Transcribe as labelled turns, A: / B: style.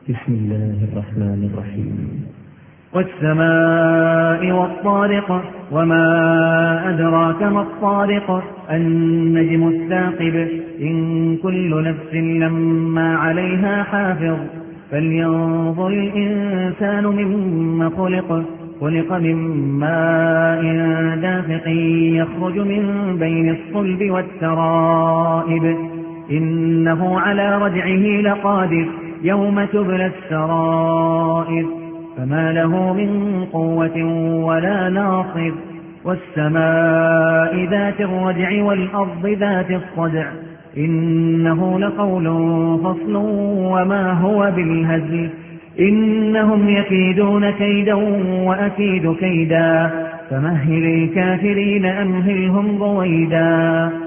A: بسم الله الرحمن الرحيم.
B: والسماء والطارق وما أدراك ما الطارق النجم الثاقب إن كل نفس لما عليها حافظ فلينظر الإنسان مما خلق من ماء دافق يخرج من بين الصلب والترائب إنه على رجعه لقادر يوم تبلى السرائر فما له من قوة ولا ناصر والسماء ذات الرجع والأرض ذات الصدع إنه لقول فصل وما هو بالهزل إنهم يكيدون كيدا وأكيد كيدا فمهل الكافرين أمهلهم رويدا